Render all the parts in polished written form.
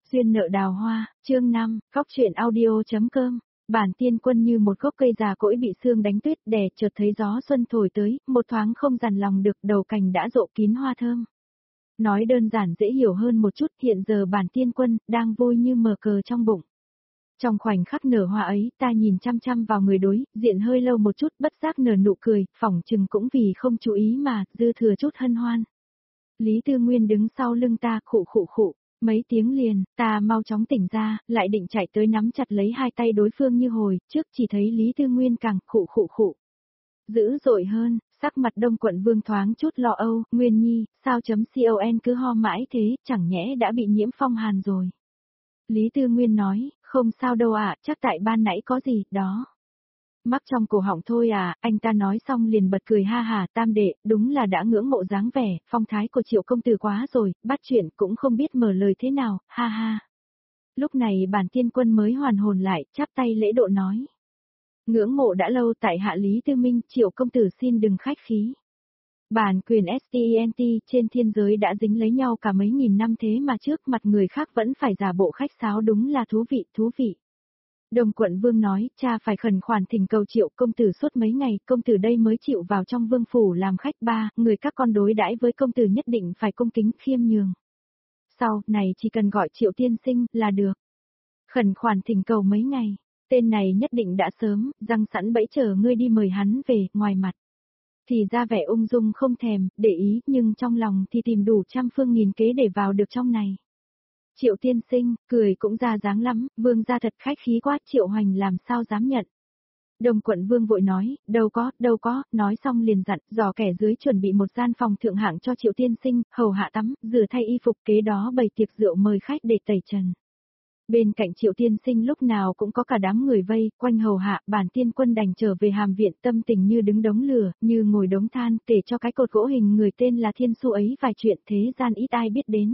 Duyên nợ đào hoa, chương 5, Cóc truyện audio.com. Bản Tiên Quân như một gốc cây già cỗi bị sương đánh tuyết đè, chợt thấy gió xuân thổi tới, một thoáng không dằn lòng được, đầu cành đã rộ kín hoa thơm. Nói đơn giản dễ hiểu hơn một chút, hiện giờ Bản Tiên Quân đang vui như mở cờ trong bụng. Trong khoảnh khắc nở hoa ấy, ta nhìn chăm chăm vào người đối diện hơi lâu một chút, bất giác nở nụ cười, phỏng chừng cũng vì không chú ý mà dư thừa chút hân hoan. Lý Tư Nguyên đứng sau lưng ta, khụ khụ khụ. Mấy tiếng liền, ta mau chóng tỉnh ra, lại định chạy tới nắm chặt lấy hai tay đối phương như hồi trước, chỉ thấy Lý Tư Nguyên càng khụ khụ khụ. Dữ dội hơn, sắc mặt Đông Quận Vương thoáng chút lo âu, Nguyên Nhi, sao .con cứ ho mãi thế, chẳng nhẽ đã bị nhiễm phong hàn rồi. Lý Tư Nguyên nói, không sao đâu ạ, chắc tại ban nãy có gì, đó. Mắc trong cổ họng thôi à, anh ta nói xong liền bật cười ha hà, Tam đệ, đúng là đã ngưỡng mộ dáng vẻ, phong thái của Triệu công tử quá rồi, bắt chuyện cũng không biết mở lời thế nào, ha ha. Lúc này Bản Tiên Quân mới hoàn hồn lại, chắp tay lễ độ nói. Ngưỡng mộ đã lâu tại hạ Lý Tư Minh, Triệu công tử xin đừng khách khí. Bản quyền STENT trên thiên giới đã dính lấy nhau cả mấy nghìn năm thế mà trước mặt người khác vẫn phải giả bộ khách sáo, đúng là thú vị, thú vị. Đồng Quận Vương nói, cha phải khẩn khoản thỉnh cầu Triệu công tử suốt mấy ngày, công tử đây mới chịu vào trong vương phủ làm khách. Ba, người các con đối đãi với công tử nhất định phải cung kính khiêm nhường. Sau, này chỉ cần gọi Triệu tiên sinh là được. Khẩn khoản thỉnh cầu mấy ngày, tên này nhất định đã sớm, răng sẵn bẫy chờ ngươi đi mời hắn về, ngoài mặt. Thì ra vẻ ung dung không thèm, để ý, nhưng trong lòng thì tìm đủ trăm phương nghìn kế để vào được trong này. Triệu tiên sinh, cười cũng ra dáng lắm, Vương gia thật khách khí quá, Triệu Hoành làm sao dám nhận. Đồng Quận Vương vội nói, đâu có, nói xong liền dặn, dò kẻ dưới chuẩn bị một gian phòng thượng hạng cho Triệu tiên sinh, hầu hạ tắm, rửa thay y phục, kế đó bày tiệc rượu mời khách để tẩy trần. Bên cạnh Triệu tiên sinh lúc nào cũng có cả đám người vây, quanh hầu hạ. Bản Tiên Quân đành trở về hàm viện, tâm tình như đứng đống lửa, như ngồi đống than, kể cho cái cột gỗ hình người tên là Thiên Su ấy vài chuyện thế gian ít ai biết đến.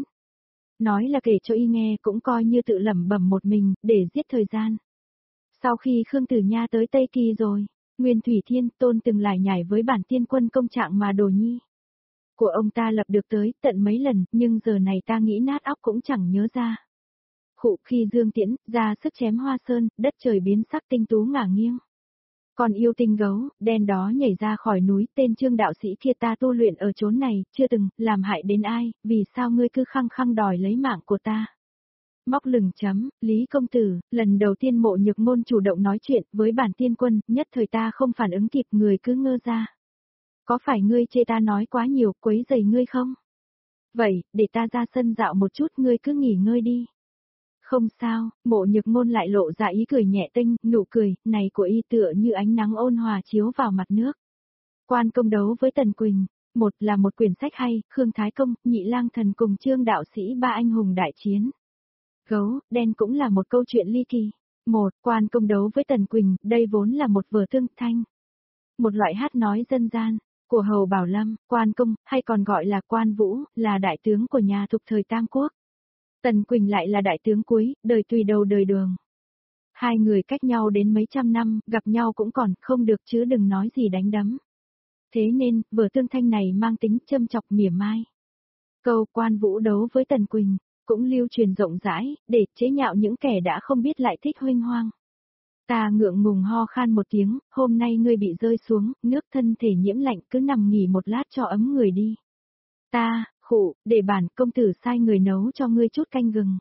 Nói là kể cho y nghe cũng coi như tự lẩm bẩm một mình, để giết thời gian. Sau khi Khương Tử Nha tới Tây Kỳ rồi, Nguyên Thủy Thiên Tôn từng lải nhải với Bản Tiên Quân công trạng mà Đồ Nhi của ông ta lập được tới tận mấy lần, nhưng giờ này ta nghĩ nát óc cũng chẳng nhớ ra. Khụ, khi Dương Tiễn ra sức chém Hoa Sơn, đất trời biến sắc, tinh tú ngả nghiêng. Còn yêu tinh gấu, đen đó nhảy ra khỏi núi, tên Trương đạo sĩ kia ta tu luyện ở chốn này, chưa từng làm hại đến ai, vì sao ngươi cứ khăng khăng đòi lấy mạng của ta? Móc lừng chấm, Lý công tử, lần đầu tiên Mộ Nhược Môn chủ động nói chuyện với Bản Tiên Quân, nhất thời ta không phản ứng kịp, người cứ ngơ ra. Có phải ngươi chê ta nói quá nhiều, quấy rầy ngươi không? Vậy, để ta ra sân dạo một chút, ngươi cứ nghỉ ngơi đi. Không sao, Mộ Nhược Môn lại lộ ra ý cười nhẹ tênh, nụ cười này của y tựa như ánh nắng ôn hòa chiếu vào mặt nước. Quan công đấu với Tần Quỳnh, một là một quyển sách hay, Khương Thái Công, Nhị Lang Thần cùng Trương đạo sĩ ba anh hùng đại chiến. Gấu, đen cũng là một câu chuyện ly kỳ. Một, Quan công đấu với Tần Quỳnh, đây vốn là một vở tương thanh. Một loại hát nói dân gian, của Hầu Bảo Lâm, Quan Công, hay còn gọi là Quan Vũ, là đại tướng của nhà Thục thời Tam Quốc. Tần Quỳnh lại là đại tướng cuối, đời tùy đầu đời đường. Hai người cách nhau đến mấy trăm năm, gặp nhau cũng còn không được chứ đừng nói gì đánh đấm. Thế nên, vở tương thanh này mang tính châm chọc mỉa mai. Câu Quan Vũ đấu với Tần Quỳnh, cũng lưu truyền rộng rãi, để chế nhạo những kẻ đã không biết lại thích huênh hoang. Ta ngượng ngùng ho khan một tiếng, hôm nay ngươi bị rơi xuống, nước thân thể nhiễm lạnh, cứ nằm nghỉ một lát cho ấm người đi. Ta, khụ, để Bản công tử sai người nấu cho ngươi chút canh gừng.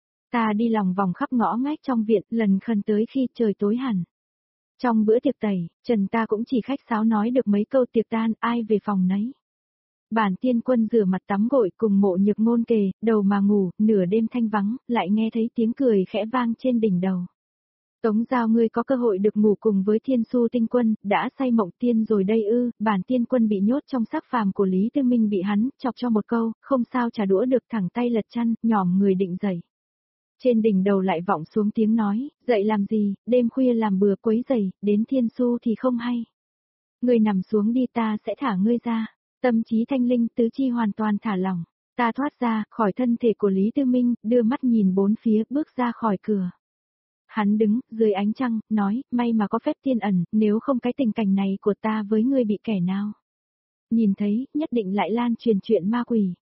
Ta đi lòng vòng khắp ngõ ngách trong viện, lần khần tới khi trời tối hẳn. Trong bữa tiệc tẩy, Trần ta cũng chỉ khách sáo nói được mấy câu tiệc tan, ai về phòng nấy. Bản Tiên Quân rửa mặt tắm gội cùng Mộ Nhược Môn kề, đầu mà ngủ, nửa đêm thanh vắng, lại nghe thấy tiếng cười khẽ vang trên đỉnh đầu. Tống Giao, ngươi có cơ hội được ngủ cùng với Thiên Su Tinh Quân, đã say mộng tiên rồi đây ư? Bản Tiên Quân bị nhốt trong xác phàm của Lý Tư Minh bị hắn chọc cho một câu, không sao trả đũa được, thẳng tay lật chăn, nhòm người định dậy. Trên đỉnh đầu lại vọng xuống tiếng nói, dậy làm gì, đêm khuya làm bừa quấy rầy, đến Thiên Su thì không hay. Ngươi nằm xuống đi, ta sẽ thả ngươi ra. Tâm trí thanh linh, tứ chi hoàn toàn thả lỏng. Ta thoát ra khỏi thân thể của Lý Tư Minh, đưa mắt nhìn bốn phía, bước ra khỏi cửa. Hắn đứng dưới ánh trăng, nói, may mà có phép tiên ẩn, nếu không cái tình cảnh này của ta với ngươi bị kẻ nào nhìn thấy, nhất định lại lan truyền chuyện ma quỷ.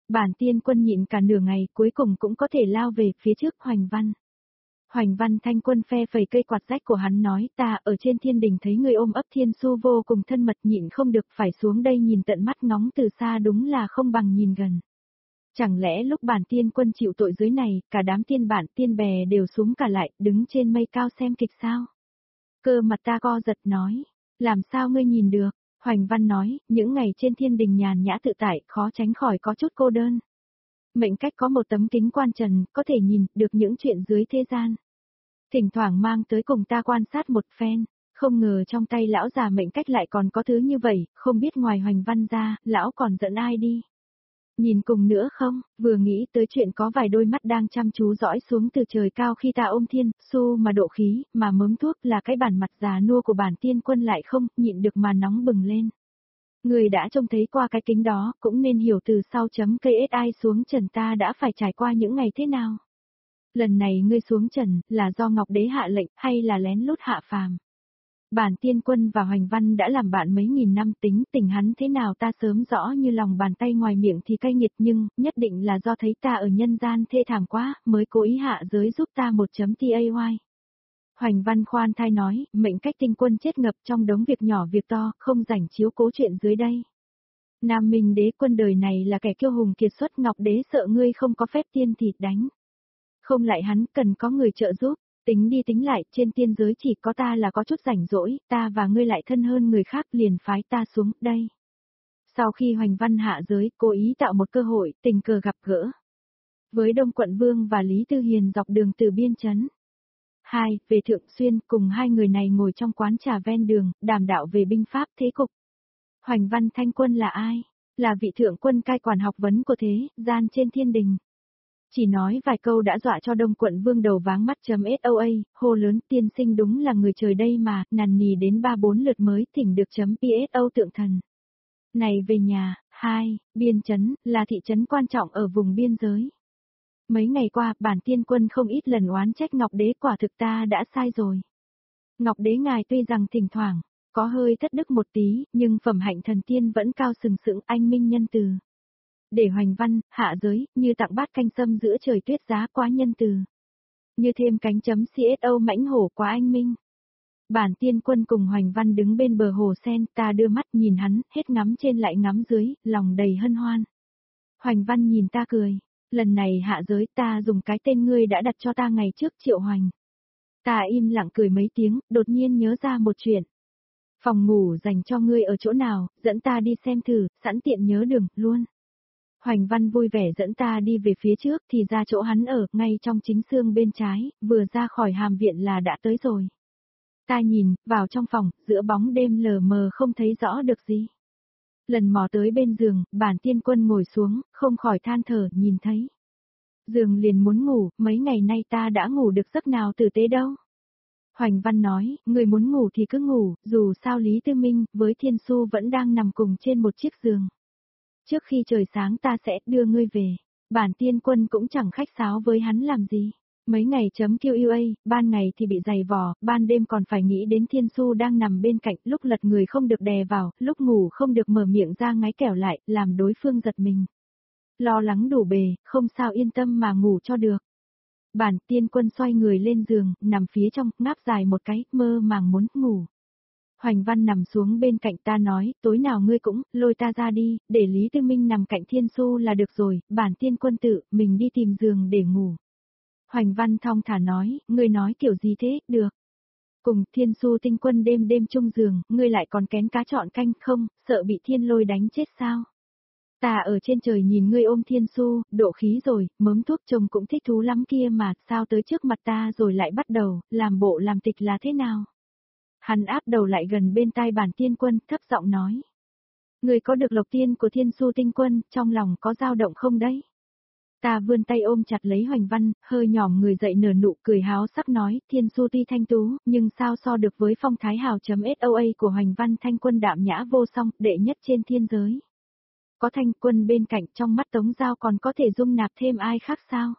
Bản tiên quân nhịn cả nửa ngày cuối cùng cũng có thể lao về phía trước Hoành Văn. Hoành Văn Thanh Quân phe phẩy cây quạt rách của hắn nói ta ở trên thiên đình thấy người ôm ấp thiên su vô cùng thân mật nhịn không được phải xuống đây nhìn tận mắt ngóng từ xa đúng là không bằng nhìn gần. Chẳng lẽ lúc bản tiên quân chịu tội dưới này, cả đám tiên bản tiên bè đều xuống cả lại, đứng trên mây cao xem kịch sao? Cơ mặt ta co giật nói, làm sao ngươi nhìn được? Hoành Văn nói, những ngày trên thiên đình nhàn nhã tự tại, khó tránh khỏi có chút cô đơn. Mệnh cách có một tấm kính quan trần, có thể nhìn được những chuyện dưới thế gian. Thỉnh thoảng mang tới cùng ta quan sát một phen, không ngờ trong tay lão già mệnh cách lại còn có thứ như vậy, không biết ngoài Hoành Văn ra, lão còn dẫn ai đi. Nhìn cùng nữa không, vừa nghĩ tới chuyện có vài đôi mắt đang chăm chú dõi xuống từ trời cao khi ta ôm thiên, su mà độ khí, mà mớm thuốc là cái bản mặt già nua của bản tiên quân lại không, nhịn được mà nóng bừng lên. Người đã trông thấy qua cái kính đó, cũng nên hiểu từ sau chấm cây SI xuống trần ta đã phải trải qua những ngày thế nào. Lần này ngươi xuống trần, là do Ngọc Đế hạ lệnh, hay là lén lút hạ phàm? Bản tiên quân và Hoành Văn đã làm bạn mấy nghìn năm tính tình hắn thế nào ta sớm rõ như lòng bàn tay ngoài miệng thì cay nghiệt nhưng, nhất định là do thấy ta ở nhân gian thê thảm quá, mới cố ý hạ giới giúp ta một chấm tay. Hoành Văn khoan thai nói, mệnh cách tinh quân chết ngập trong đống việc nhỏ việc to, không rảnh chiếu cố chuyện dưới đây. Nam Minh Đế quân đời này là kẻ kiêu hùng kiệt xuất Ngọc Đế sợ ngươi không có phép tiên thịt đánh. Không lại hắn cần có người trợ giúp. Tính đi tính lại, trên tiên giới chỉ có ta là có chút rảnh rỗi, ta và ngươi lại thân hơn người khác liền phái ta xuống, đây. Sau khi Hoành Văn hạ giới, cố ý tạo một cơ hội, tình cờ gặp gỡ. Với Đông Quận Vương và Lý Tư Hiền dọc đường từ biên trấn. 2. Về Thượng Xuyên, cùng hai người này ngồi trong quán trà ven đường, đàm đạo về binh pháp thế cục. Hoành Văn Thanh Quân là ai? Là vị thượng quân cai quản học vấn của thế, gian trên thiên đình. Chỉ nói vài câu đã dọa cho Đông Quận Vương đầu váng mắt .soa, hô lớn tiên sinh đúng là người trời đây mà, nằn nì đến 3-4 lượt mới thỉnh được .pso tượng thần. Này về nhà, 2, biên trấn, là thị trấn quan trọng ở vùng biên giới. Mấy ngày qua, bản tiên quân không ít lần oán trách Ngọc Đế quả thực ta đã sai rồi. Ngọc Đế ngài tuy rằng thỉnh thoảng, có hơi thất đức một tí, nhưng phẩm hạnh thần tiên vẫn cao sừng sững anh minh nhân từ. Để Hoành Văn, hạ giới, như tặng bát canh sâm giữa trời tuyết giá quá nhân từ. Như thêm cánh .cso mãnh hổ quá anh minh. Bản tiên quân cùng Hoành Văn đứng bên bờ hồ sen, ta đưa mắt nhìn hắn, hết ngắm trên lại ngắm dưới, lòng đầy hân hoan. Hoành Văn nhìn ta cười, lần này hạ giới ta dùng cái tên ngươi đã đặt cho ta ngày trước Triệu Hoành. Ta im lặng cười mấy tiếng, đột nhiên nhớ ra một chuyện. Phòng ngủ dành cho ngươi ở chỗ nào, dẫn ta đi xem thử, sẵn tiện nhớ đường, luôn. Hoành Văn vui vẻ dẫn ta đi về phía trước thì ra chỗ hắn ở, ngay trong chính sương bên trái, vừa ra khỏi hàm viện là đã tới rồi. Ta nhìn, vào trong phòng, giữa bóng đêm lờ mờ không thấy rõ được gì. Lần mò tới bên giường, bản tiên quân ngồi xuống, không khỏi than thở, nhìn thấy. Giường liền muốn ngủ, mấy ngày nay ta đã ngủ được giấc nào tử tế đâu. Hoành Văn nói, người muốn ngủ thì cứ ngủ, dù sao Lý Tư Minh, với Thiên Su vẫn đang nằm cùng trên một chiếc giường. Trước khi trời sáng ta sẽ đưa ngươi về. Bản tiên quân cũng chẳng khách sáo với hắn làm gì. Mấy ngày .qua, ban ngày thì bị giày vò, ban đêm còn phải nghĩ đến Thiên Su đang nằm bên cạnh, lúc lật người không được đè vào, lúc ngủ không được mở miệng ra ngáy kẻo lại, làm đối phương giật mình. Lo lắng đủ bề, không sao yên tâm mà ngủ cho được. Bản tiên quân xoay người lên giường, nằm phía trong, ngáp dài một cái, mơ màng muốn ngủ. Hoành Văn nằm xuống bên cạnh ta nói, tối nào ngươi cũng, lôi ta ra đi, để Lý Tư Minh nằm cạnh Thiên Su là được rồi, bản tiên quân tự, mình đi tìm giường để ngủ. Hoành Văn thong thả nói, ngươi nói kiểu gì thế, được. Cùng Thiên Su tinh quân đêm đêm chung giường, ngươi lại còn kén cá chọn canh không, sợ bị thiên lôi đánh chết sao? Ta ở trên trời nhìn ngươi ôm Thiên Su, độ khí rồi, mớm thuốc chồng cũng thích thú lắm kia mà, sao tới trước mặt ta rồi lại bắt đầu, làm bộ làm tịch là thế nào? Hắn áp đầu lại gần bên tai bản tiên quân, thấp giọng nói. Người có được lộc tiên của Thiên Su tinh quân, trong lòng có dao động không đấy? Ta vươn tay ôm chặt lấy Hoành Văn, hơi nhỏm người dậy nở nụ cười háo sắc nói, Thiên Su tuy thanh tú, nhưng sao so được với phong thái hào.soa của Hoành Văn Thanh Quân đạm nhã vô song, đệ nhất trên thiên giới. Có Thanh Quân bên cạnh, trong mắt Tống Giao còn có thể dung nạp thêm ai khác sao?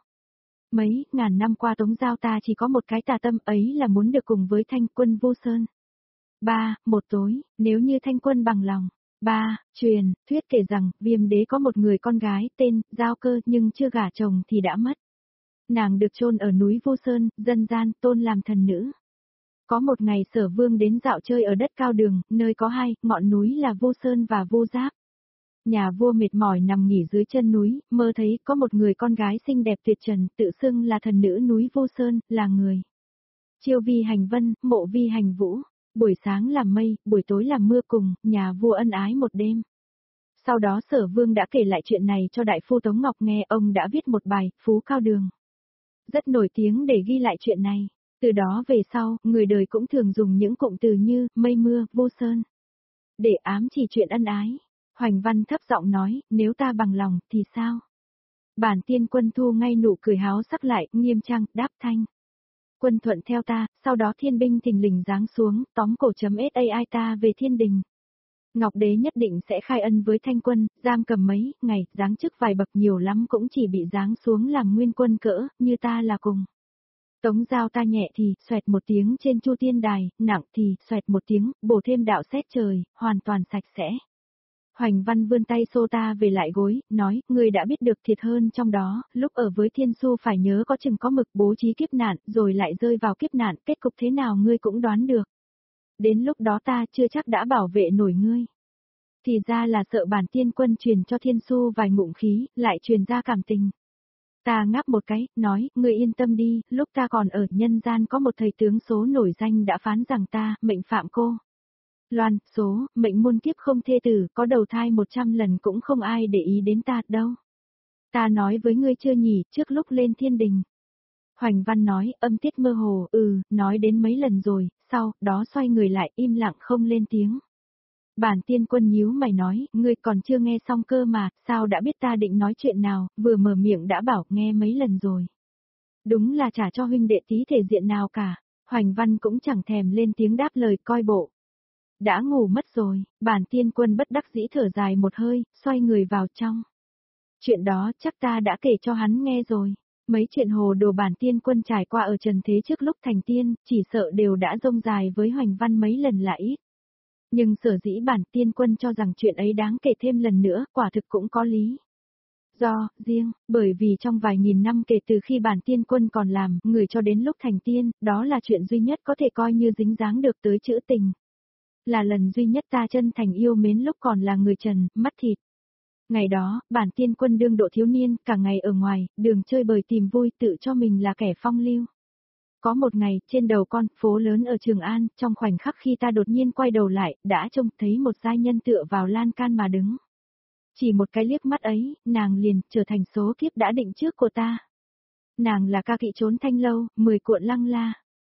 Mấy ngàn năm qua Tống Giao ta chỉ có một cái tà tâm ấy là muốn được cùng với Thanh Quân vô sơn. 3. Một tối, nếu như Thanh Quân bằng lòng, 3. Thuyết kể rằng, Viêm đế có một người con gái tên Giao Cơ nhưng chưa gả chồng thì đã mất. Nàng được chôn ở núi Vu Sơn, dân gian tôn làm thần nữ. Có một ngày Sở Vương đến dạo chơi ở đất cao đường, nơi có hai ngọn núi là Vu Sơn và Vu Giáp. Nhà vua mệt mỏi nằm nghỉ dưới chân núi, mơ thấy có một người con gái xinh đẹp tuyệt trần, tự xưng là thần nữ núi Vu Sơn, là người. Chiêu vi hành vân, mộ vi hành vũ. Buổi sáng làm mây, buổi tối làm mưa cùng, nhà vua ân ái một đêm. Sau đó Sở Vương đã kể lại chuyện này cho đại phu Tống Ngọc nghe, ông đã viết một bài, Phú Cao Đường. Rất nổi tiếng để ghi lại chuyện này. Từ đó về sau, người đời cũng thường dùng những cụm từ như, mây mưa, Vu Sơn. Để ám chỉ chuyện ân ái. Hoành Văn thấp giọng nói, nếu ta bằng lòng, thì sao? Bản Tiên Quân thu ngay nụ cười háo sắc lại, nghiêm trang, đáp thanh. Quân thuận theo ta, sau đó thiên binh thình lình giáng xuống, tóm cổ .sai ta về thiên đình. Ngọc Đế nhất định sẽ khai ân với Thanh Quân, giam cầm mấy ngày, giáng chức vài bậc nhiều lắm cũng chỉ bị giáng xuống làm nguyên quân cỡ, như ta là cùng. Tống Giao ta nhẹ thì, xoẹt một tiếng trên Chu Tiên Đài, nặng thì, xoẹt một tiếng, bổ thêm đạo xét trời, hoàn toàn sạch sẽ. Hoành Văn vươn tay xô ta về lại gối, nói, ngươi đã biết được thiệt hơn trong đó, lúc ở với Thiên Su phải nhớ có chừng có mực bố trí kiếp nạn, rồi lại rơi vào kiếp nạn, kết cục thế nào ngươi cũng đoán được. Đến lúc đó ta chưa chắc đã bảo vệ nổi ngươi. Thì ra là sợ Bản Tiên Quân truyền cho Thiên Su vài ngụm khí, lại truyền ra cảm tình. Ta ngáp một cái, nói, ngươi yên tâm đi, lúc ta còn ở nhân gian có một thầy tướng số nổi danh đã phán rằng ta, mệnh phạm cô. Loan, số, mệnh muôn kiếp không thê tử, có đầu thai 100 lần cũng không ai để ý đến ta đâu. Ta nói với ngươi chưa nhỉ, trước lúc lên thiên đình. Hoành Văn nói, âm tiết mơ hồ, nói đến mấy lần rồi, sau, đó xoay người lại, im lặng không lên tiếng. Bản Tiên Quân nhíu mày nói, ngươi còn chưa nghe xong cơ mà, sao đã biết ta định nói chuyện nào, vừa mở miệng đã bảo, nghe mấy lần rồi. Đúng là trả cho huynh đệ tí thể diện nào cả, Hoành Văn cũng chẳng thèm lên tiếng đáp lời coi bộ. Đã ngủ mất rồi, Bản Tiên Quân bất đắc dĩ thở dài một hơi, xoay người vào trong. Chuyện đó chắc ta đã kể cho hắn nghe rồi. Mấy chuyện hồ đồ Bản Tiên Quân trải qua ở trần thế trước lúc thành tiên, chỉ sợ đều đã rông dài với Hoành Văn mấy lần là ít. Nhưng sở dĩ Bản Tiên Quân cho rằng chuyện ấy đáng kể thêm lần nữa, quả thực cũng có lý. Bởi vì trong vài nghìn năm kể từ khi Bản Tiên Quân còn làm người cho đến lúc thành tiên, đó là chuyện duy nhất có thể coi như dính dáng được tới chữ tình. Là lần duy nhất ta chân thành yêu mến lúc còn là người trần, mắt thịt. Ngày đó, Bản Tiên Quân đương độ thiếu niên, cả ngày ở ngoài, đường chơi bời tìm vui tự cho mình là kẻ phong lưu. Có một ngày, trên đầu con phố lớn ở Trường An, trong khoảnh khắc khi ta đột nhiên quay đầu lại, đã trông thấy một giai nhân tựa vào lan can mà đứng. Chỉ một cái liếc mắt ấy, nàng liền trở thành số kiếp đã định trước của ta. Nàng là ca kỵ trốn thanh lâu, 10 cuộn lăng la.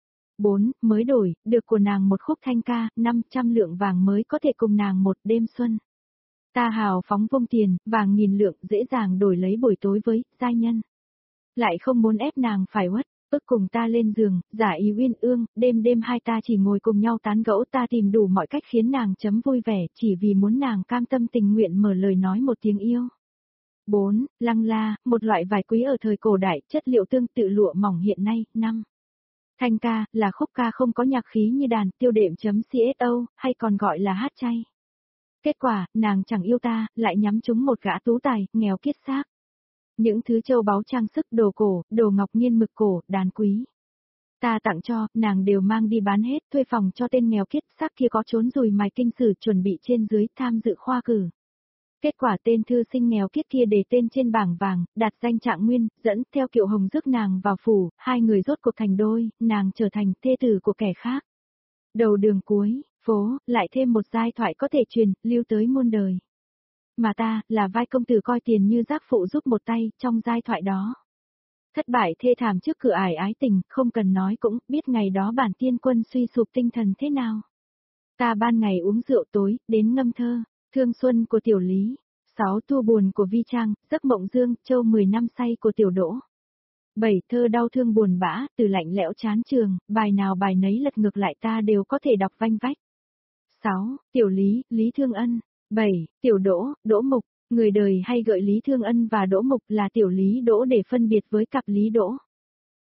4. Mới đổi, được của nàng một khúc thanh ca, 500 lượng vàng mới có thể cùng nàng một đêm xuân. Ta hào phóng vung tiền, vàng nghìn lượng dễ dàng đổi lấy buổi tối với giai nhân. Lại không muốn ép nàng phải uất, ức cùng ta lên giường, giả ý uyên ương, đêm đêm hai ta chỉ ngồi cùng nhau tán gẫu, ta tìm đủ mọi cách khiến nàng chấm vui vẻ, chỉ vì muốn nàng cam tâm tình nguyện mở lời nói một tiếng yêu. 4. Lăng la, một loại vải quý ở thời cổ đại, chất liệu tương tự lụa mỏng hiện nay. 5. Thanh ca, là khúc ca không có nhạc khí như đàn, tiêu đệm.cso, hay còn gọi là hát chay. Kết quả, nàng chẳng yêu ta, lại nhắm trúng một gã tú tài, nghèo kiết xác. Những thứ châu báu trang sức, đồ cổ, đồ ngọc nghiên mực cổ, đàn quý. Ta tặng cho, nàng đều mang đi bán hết, thuê phòng cho tên nghèo kiết xác kia có trốn rùi mài kinh sử chuẩn bị trên dưới tham dự khoa cử. Kết quả tên thư sinh nghèo kiết kia đề tên trên bảng vàng, đạt danh trạng nguyên, dẫn theo Kiệu Hồng rước nàng vào phủ, hai người rốt cuộc thành đôi, nàng trở thành thê tử của kẻ khác. Đầu đường cuối, phố, lại thêm một giai thoại có thể truyền, lưu tới muôn đời. Mà ta, là vai công tử coi tiền như giác phụ giúp một tay, trong giai thoại đó. Thất bại thê thảm trước cửa ải ái tình, không cần nói cũng biết ngày đó Bản Tiên Quân suy sụp tinh thần thế nào. Ta ban ngày uống rượu tối, đến ngâm thơ, Thương Xuân của Tiểu Lý, 6 thu buồn của Vi Trang, Giấc Mộng Dương, Châu 10 năm say của Tiểu Đỗ. 7 thơ đau thương buồn bã, từ lạnh lẽo chán trường, bài nào bài nấy lật ngược lại ta đều có thể đọc vanh vách. 6. Tiểu Lý, Lý Thương Ân. 7. Tiểu Đỗ, Đỗ Mục. Người đời hay gọi Lý Thương Ân và Đỗ Mục là Tiểu Lý Đỗ để phân biệt với cặp Lý Đỗ.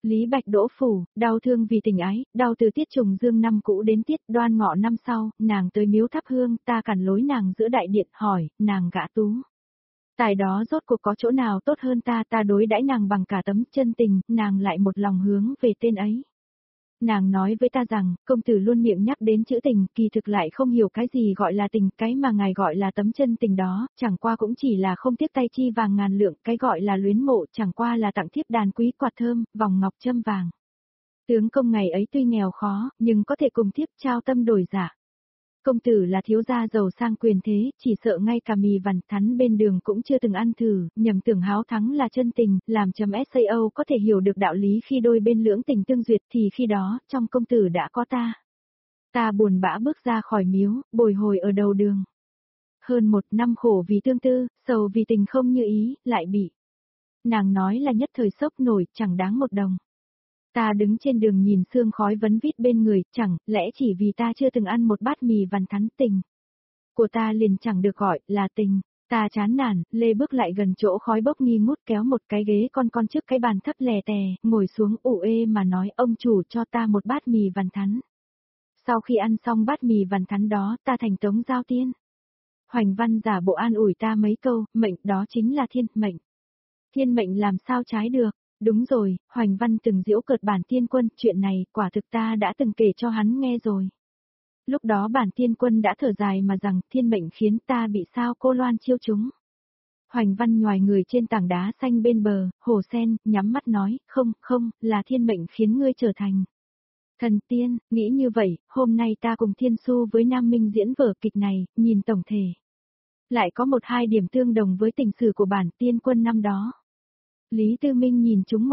Lý Bạch Đỗ phủ, đau thương vì tình ái, đau từ tiết trùng dương năm cũ đến tiết Đoan Ngọ năm sau, nàng tới miếu thắp hương, ta cản lối nàng giữa đại điện, hỏi, nàng gã tú. Tài đó rốt cuộc có chỗ nào tốt hơn ta đối đãi nàng bằng cả tấm chân tình, nàng lại một lòng hướng về tên ấy. Nàng nói với ta rằng, công tử luôn miệng nhắc đến chữ tình, kỳ thực lại không hiểu cái gì gọi là tình, cái mà ngài gọi là tấm chân tình đó, chẳng qua cũng chỉ là không tiếc tay chi vàng ngàn lượng, cái gọi là luyến mộ chẳng qua là tặng thiếp đàn quý quạt thơm, vòng ngọc châm vàng. Tướng công ngày ấy tuy nghèo khó, nhưng có thể cùng thiếp trao tâm đổi giả. Công tử là thiếu gia giàu sang quyền thế, chỉ sợ ngay cả mì vằn thắn bên đường cũng chưa từng ăn thử, nhầm tưởng háo thắng là chân tình, làm chấm SAO có thể hiểu được đạo lý khi đôi bên lưỡng tình tương duyệt thì khi đó, trong công tử đã có ta. Ta buồn bã bước ra khỏi miếu, bồi hồi ở đầu đường. Hơn 1 năm khổ vì tương tư, sầu vì tình không như ý, lại bị. Nàng nói là nhất thời sốc nổi, chẳng đáng 1 đồng. Ta đứng trên đường nhìn sương khói vấn vít bên người, chẳng lẽ chỉ vì ta chưa từng ăn một bát mì vằn thắn tình. Của ta liền chẳng được gọi là tình, ta chán nản, lê bước lại gần chỗ khói bốc nghi ngút kéo một cái ghế con trước cái bàn thấp lè tè, ngồi xuống ủ ê mà nói ông chủ cho ta một bát mì vằn thắn. Sau khi ăn xong bát mì vằn thắn đó, ta thành Tống Giao Tiên. Hoành Văn giả bộ an ủi ta mấy câu, mệnh đó chính là thiên mệnh. Thiên mệnh làm sao trái được? Đúng rồi, Hoành Văn từng giễu cợt bản tiên quân, chuyện này quả thực ta đã từng kể cho hắn nghe rồi. Lúc đó bản tiên quân đã thở dài mà rằng thiên mệnh khiến ta bị sao cô loan chiêu chúng. Hoành Văn nhoài người trên tảng đá xanh bên bờ, hồ sen, nhắm mắt nói, không, là thiên mệnh khiến ngươi trở thành thần tiên, nghĩ như vậy, hôm nay ta cùng Thiên Xu với Nam Minh diễn vở kịch này, nhìn tổng thể. Lại có 1-2 điểm tương đồng với tình sử của bản tiên quân năm đó. Lý Tư Minh nhìn chúng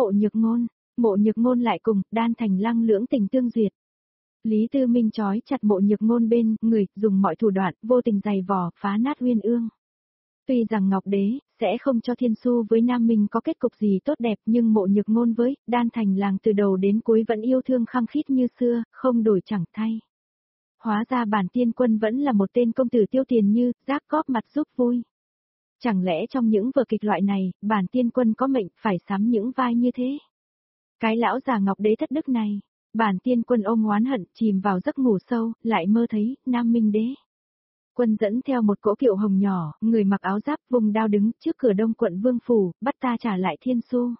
mộ nhược ngôn lại cùng, đan thành lăng lưỡng tình tương duyệt. Lý Tư Minh trói chặt mộ nhược ngôn bên người, dùng mọi thủ đoạn, vô tình giày vò, phá nát uyên ương. Tuy rằng Ngọc Đế, sẽ không cho Thiên Xu với Nam Minh có kết cục gì tốt đẹp nhưng mộ nhược ngôn với, đan thành làng từ đầu đến cuối vẫn yêu thương khăng khít như xưa, không đổi chẳng thay. Hóa ra bản tiên quân vẫn là một tên công tử tiêu tiền như, giác góp mặt giúp vui. Chẳng lẽ trong những vở kịch loại này, bản tiên quân có mệnh phải sắm những vai như thế? Cái lão già Ngọc Đế thất đức này, bản tiên quân ôm oán hận chìm vào giấc ngủ sâu, lại mơ thấy, Nam Minh Đế. Quân dẫn theo một cỗ kiệu hồng nhỏ, người mặc áo giáp vùng đao đứng trước cửa Đông quận Vương Phủ, bắt ta trả lại Thiên Xu.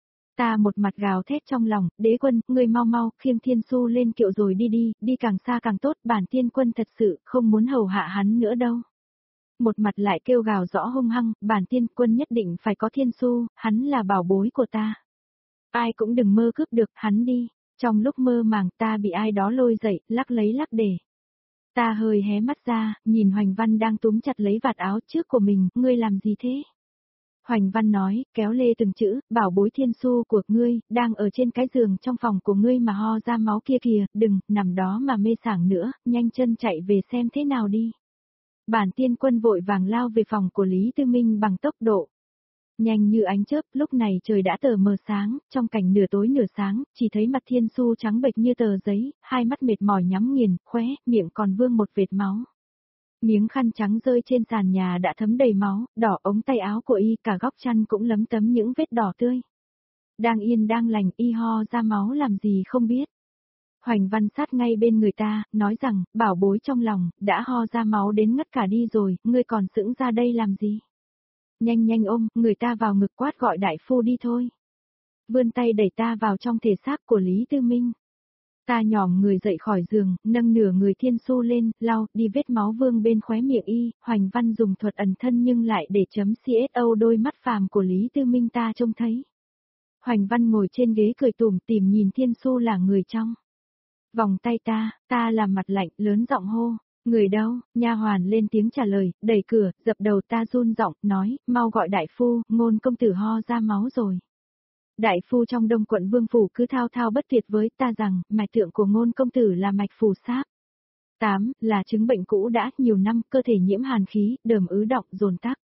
Ta một mặt gào thét trong lòng, đế quân, người mau khiêng Thiên Xu lên kiệu rồi đi càng xa càng tốt, bản tiên quân thật sự không muốn hầu hạ hắn nữa đâu. Một mặt lại kêu gào rõ hung hăng, bản tiên quân nhất định phải có Thiên Xu, hắn là bảo bối của ta. Ai cũng đừng mơ cướp được hắn đi, trong lúc mơ màng ta bị ai đó lôi dậy, lắc lấy lắc để. Ta hơi hé mắt ra, nhìn Hoành Văn đang túm chặt lấy vạt áo trước của mình, ngươi làm gì thế? Hoành Văn nói, kéo lê từng chữ, bảo bối Thiên Xu của ngươi, đang ở trên cái giường trong phòng của ngươi mà ho ra máu kia kìa, đừng, nằm đó mà mê sảng nữa, nhanh chân chạy về xem thế nào đi. Bản tiên quân vội vàng lao về phòng của Lý Tư Minh bằng tốc độ nhanh như ánh chớp, lúc này trời đã tờ mờ sáng, trong cảnh nửa tối nửa sáng, chỉ thấy mặt Thiên Xu trắng bệch như tờ giấy, hai mắt mệt mỏi nhắm nghiền, khóe, miệng còn vương một vệt máu. Miếng khăn trắng rơi trên sàn nhà đã thấm đầy máu, đỏ ống tay áo của y, cả góc chăn cũng lấm tấm những vết đỏ tươi. Đang yên đang lành, y ho ra máu làm gì không biết. Hoành Văn sát ngay bên người ta, nói rằng, bảo bối trong lòng, đã ho ra máu đến ngất cả đi rồi, ngươi còn sững ra đây làm gì? Nhanh ôm, người ta vào ngực quát gọi đại phu đi thôi. Vươn tay đẩy ta vào trong thể xác của Lý Tư Minh. Ta nhòm người dậy khỏi giường, nâng nửa người Thiên Xu lên, lau, đi vết máu vương bên khóe miệng y, Hoành Văn dùng thuật ẩn thân nhưng lại để chấm CSO đôi mắt phàm của Lý Tư Minh ta trông thấy. Hoành Văn ngồi trên ghế cười tủm tỉm nhìn Thiên Xu là người trong. Vòng tay ta làm mặt lạnh, lớn giọng hô, người đâu, nha hoàn lên tiếng trả lời, đẩy cửa, dập đầu ta run giọng, nói, mau gọi đại phu, Ngôn công tử ho ra máu rồi. Đại phu trong Đông quận Vương Phủ cứ thao thao bất tuyệt với ta rằng, mạch tượng của Ngôn công tử là mạch phù sáp. 8. Là chứng bệnh cũ đã nhiều năm, cơ thể nhiễm hàn khí, đờm ứ đọng, dồn tắc.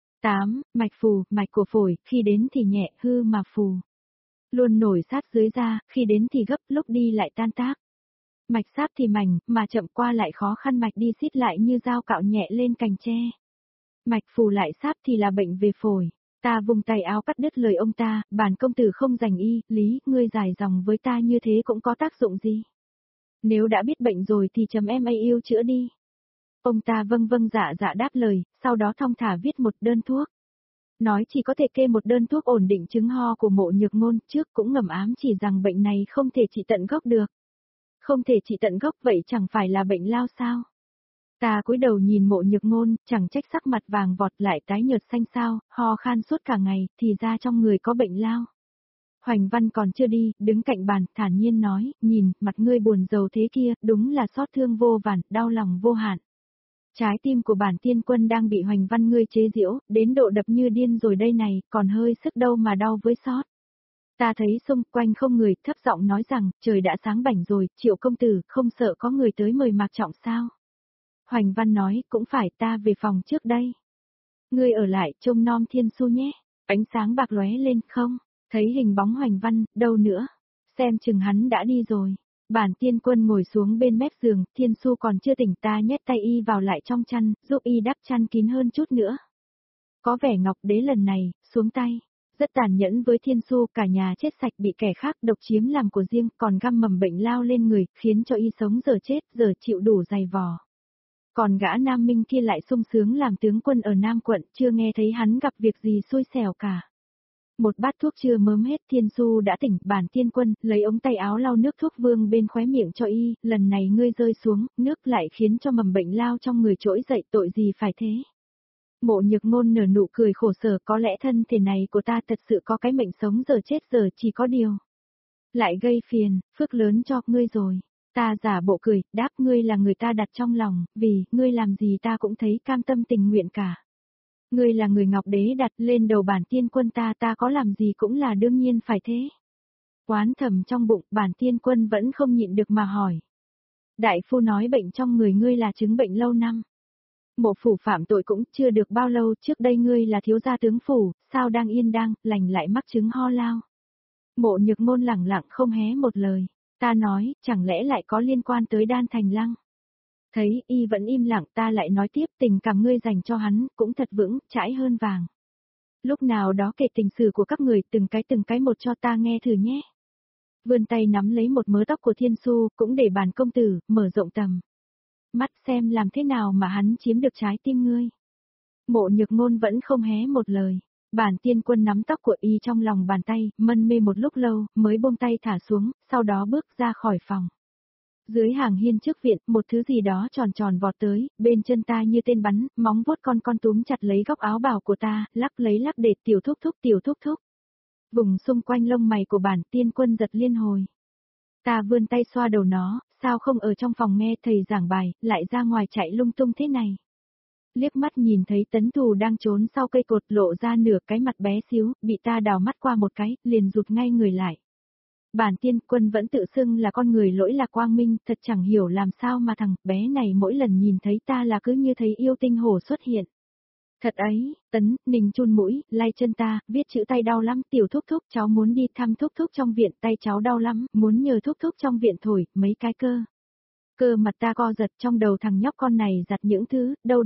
8. Mạch phù, mạch của phổi, khi đến thì nhẹ, hư mà phù. Luôn nổi sát dưới da, khi đến thì gấp, lúc đi lại tan tác. Mạch sáp thì mảnh, mà chậm qua lại khó khăn, mạch đi xít lại như dao cạo nhẹ lên cành tre. Mạch phù lại sáp thì là bệnh về phổi. Ta vung tay áo cắt đứt lời ông ta, bản công tử không dành y, lý, ngươi dài dòng với ta như thế cũng có tác dụng gì. Nếu đã biết bệnh rồi thì chấm em yêu chữa đi. Ông ta vâng vâng dạ dạ đáp lời, sau đó thong thả viết một đơn thuốc. Nói chỉ có thể kê một đơn thuốc ổn định chứng ho của Mộ Nhược Ngôn, trước cũng ngầm ám chỉ rằng bệnh này không thể trị tận gốc được. Không thể trị tận gốc vậy chẳng phải là bệnh lao sao? Ta cúi đầu nhìn Mộ Nhược Ngôn, chẳng trách sắc mặt vàng vọt lại tái nhợt xanh xao, ho khan suốt cả ngày, thì ra trong người có bệnh lao. Hoành Văn còn chưa đi, đứng cạnh bàn, thản nhiên nói, nhìn, mặt ngươi buồn rầu thế kia, đúng là xót thương vô vàn, đau lòng vô hạn. Trái tim của bản tiên quân đang bị Hoành Văn ngươi chế giễu, đến độ đập như điên rồi đây này, còn hơi sức đâu mà đau với xót. Ta thấy xung quanh không người, thấp giọng nói rằng, trời đã sáng bảnh rồi, Triệu công tử, không sợ có người tới mời Mạc Trọng sao? Hoành Văn nói, cũng phải, ta về phòng trước đây. Ngươi ở lại, trông nom Thiên Xu nhé. Ánh sáng bạc lóe lên, không, thấy hình bóng Hoành Văn, đâu nữa. Xem chừng hắn đã đi rồi. Bản tiên quân ngồi xuống bên mép giường, Thiên Xu còn chưa tỉnh, ta nhét tay y vào lại trong chăn, giúp y đắp chăn kín hơn chút nữa. Có vẻ Ngọc Đế lần này, xuống tay. Rất tàn nhẫn với Thiên Xu, cả nhà chết sạch bị kẻ khác độc chiếm làm của riêng, còn găm mầm bệnh lao lên người, khiến cho y sống giờ chết, giờ chịu đủ dày vò. Còn gã Nam Minh kia lại sung sướng làm tướng quân ở Nam quận, chưa nghe thấy hắn gặp việc gì xui xẻo cả. Một bát thuốc chưa mớm hết, Thiên Xu đã tỉnh, bản tiên quân, lấy ống tay áo lau nước thuốc vương bên khóe miệng cho y, lần này ngươi rơi xuống, nước lại khiến cho mầm bệnh lao trong người trỗi dậy, tội gì phải thế. Mộ Nhược Ngôn nở nụ cười khổ sở, có lẽ thân thể này của ta thật sự có cái mệnh sống giờ chết giờ chỉ có điều. Lại gây phiền, phước lớn cho ngươi rồi. Ta giả bộ cười, đáp ngươi là người ta đặt trong lòng, vì, ngươi làm gì ta cũng thấy cam tâm tình nguyện cả. Ngươi là người Ngọc Đế đặt lên đầu bản tiên quân ta có làm gì cũng là đương nhiên phải thế. Quán thầm trong bụng, bản tiên quân vẫn không nhịn được mà hỏi. Đại phu nói bệnh trong người ngươi là chứng bệnh lâu năm. Mộ phủ phạm tội cũng chưa được bao lâu, trước đây ngươi là thiếu gia tướng phủ, sao đang yên đang, lành lại mắc chứng ho lao. Mộ Nhược Ngôn lẳng lặng không hé một lời. Ta nói, chẳng lẽ lại có liên quan tới Đan Thành Lăng? Thấy y vẫn im lặng, ta lại nói tiếp, tình cảm ngươi dành cho hắn, cũng thật vững, chãi hơn vàng. Lúc nào đó kể tình sử của các người từng cái một cho ta nghe thử nhé. Vươn tay nắm lấy một mớ tóc của Thiên Xu, cũng để bản công tử, mở rộng tầm mắt xem làm thế nào mà hắn chiếm được trái tim ngươi. Mộ Nhược Ngôn vẫn không hé một lời. Bản tiên quân nắm tóc của y trong lòng bàn tay, mân mê một lúc lâu, mới buông tay thả xuống, sau đó bước ra khỏi phòng. Dưới hàng hiên trước viện, một thứ gì đó tròn tròn vọt tới, bên chân ta như tên bắn, móng vuốt con túm chặt lấy góc áo bào của ta, lắc lấy lắc để tiểu thúc thúc. Vùng xung quanh lông mày của bản tiên quân giật liên hồi. Ta vươn tay xoa đầu nó, sao không ở trong phòng nghe thầy giảng bài, lại ra ngoài chạy lung tung thế này. Liếc mắt nhìn thấy Tấn Thù đang trốn sau cây cột lộ ra nửa cái mặt bé xíu, bị ta đào mắt qua một cái, liền rụt ngay người lại. Bản tiên quân vẫn tự xưng là con người lỗi lạc quang minh, thật chẳng hiểu làm sao mà thằng bé này mỗi lần nhìn thấy ta là cứ như thấy yêu tinh hổ xuất hiện. Thật ấy, Tấn, Ninh chun mũi, lay chân ta, viết chữ tay đau lắm, tiểu thúc thúc, cháu muốn đi thăm thúc thúc trong viện, tay cháu đau lắm, muốn nhờ thúc thúc trong viện thổi, mấy cái cơ. Cơ mặt ta co giật, trong đầu thằng nhóc con này giặt những thứ, đâu.